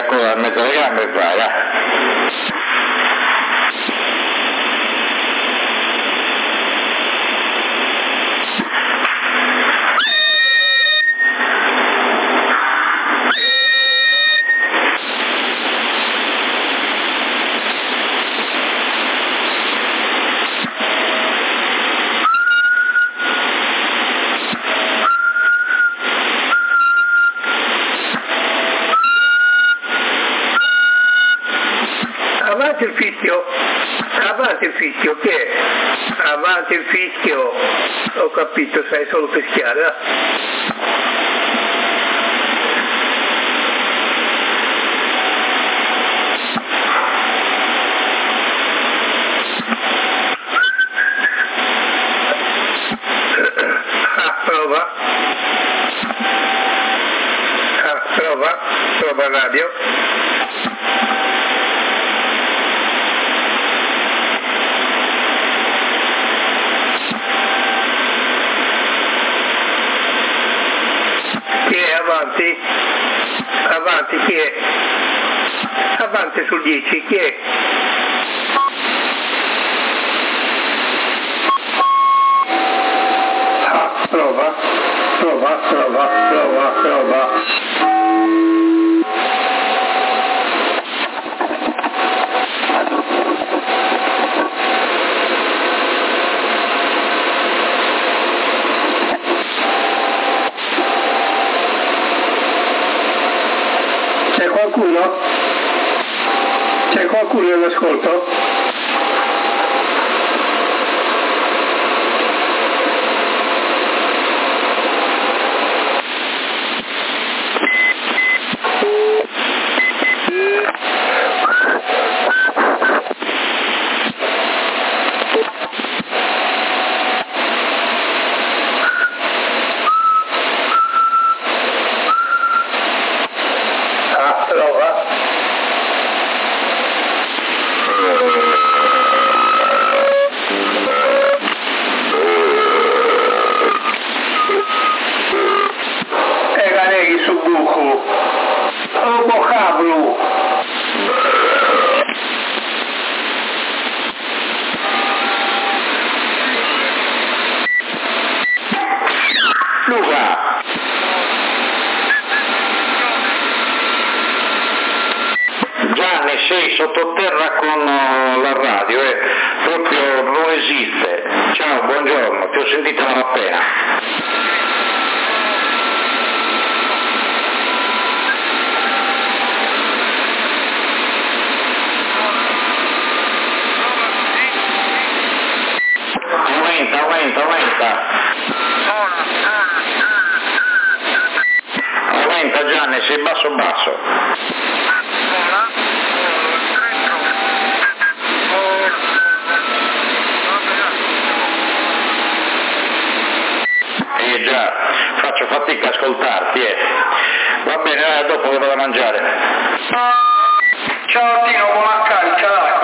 ancora a mezzo alle gambe e vai, Avanti il fischio, che è? Avanti il fischio, ho capito, sai solo fischiare. Prova radio. Avanti, chi è? Avanti sul 10, chi è? Prova. C'è qualcuno all'ascolto? Gianni, sei sottoterra con la radio, proprio non esiste. Ciao, buongiorno, ti ho sentito non appena. Aumenta Gianni, sei basso. Già, faccio fatica a ascoltarti, Va bene, dopo vado da mangiare. Ciao Tino, buona carica.